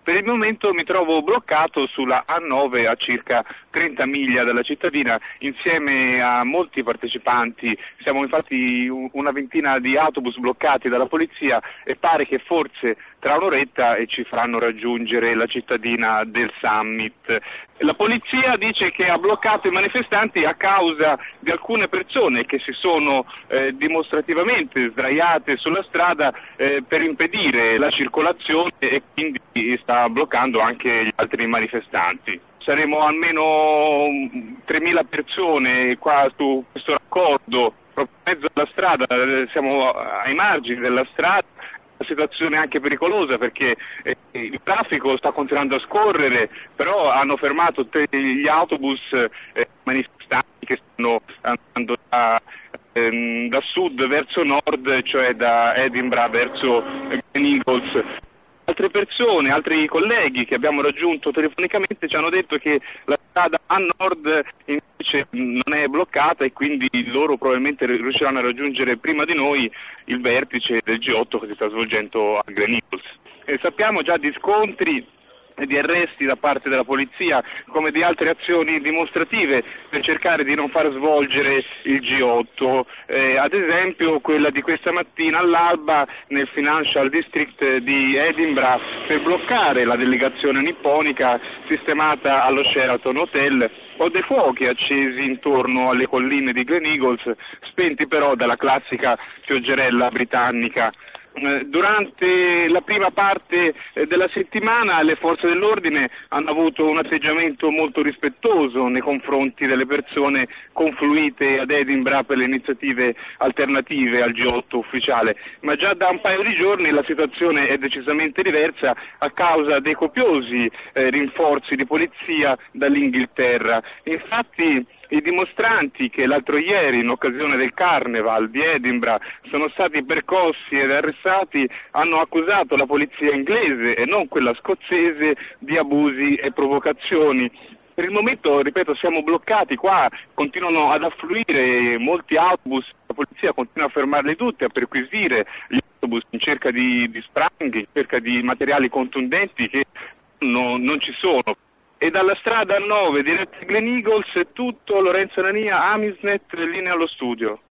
Per il momento mi trovo bloccato sulla A9 a circa 30 miglia dalla cittadina insieme a molti partecipanti. Siamo infatti una ventina di autobus bloccati dalla polizia e pare che forse tra un'oretta ci faranno raggiungere la cittadina del Summit. La polizia dice che ha bloccato i manifestanti a causa di alcune persone che si sono dimostrativamente sdraiate sulla strada per impedire la circolazione e quindi sta bloccando anche gli altri manifestanti. Saremo almeno 3.000 persone qua su questo raccordo, proprio in mezzo alla strada, siamo ai margini della strada. La situazione è anche pericolosa perché il traffico sta continuando a scorrere, però hanno fermato gli autobus manifestanti che stanno andando da sud verso nord, cioè da Edinburgh verso Glen Eagles. Altre persone, altri colleghi che abbiamo raggiunto telefonicamente ci hanno detto che la strada a nord invece non è bloccata e quindi loro probabilmente riusciranno a raggiungere prima di noi il vertice del G8 che si sta svolgendo a Glen Eagles. Sappiamo già di scontri e di arresti da parte della polizia, come di altre azioni dimostrative per cercare di non far svolgere il G8, ad esempio quella di questa mattina all'alba nel Financial District di Edinburgh per bloccare la delegazione nipponica sistemata allo Sheraton Hotel, o dei fuochi accesi intorno alle colline di Glen Eagles, spenti però dalla classica pioggerella britannica. Durante la prima parte della settimana le forze dell'ordine hanno avuto un atteggiamento molto rispettoso nei confronti delle persone confluite ad Edinburgh per le iniziative alternative al G8 ufficiale, ma già da un paio di giorni la situazione è decisamente diversa a causa dei copiosi rinforzi di polizia dall'Inghilterra. Infatti i dimostranti che l'altro ieri, in occasione del Carnival di Edinburgh, sono stati percossi ed arrestati, hanno accusato la polizia inglese e non quella scozzese di abusi e provocazioni. Per il momento, ripeto, siamo bloccati qua, continuano ad affluire molti autobus, la polizia continua a fermarli tutti, a perquisire gli autobus in cerca di spranghi, in cerca di materiali contundenti che non ci sono. E dalla strada 9 diretta a Glen Eagles è tutto. Lorenzo Nania, Amisnet, linea allo studio.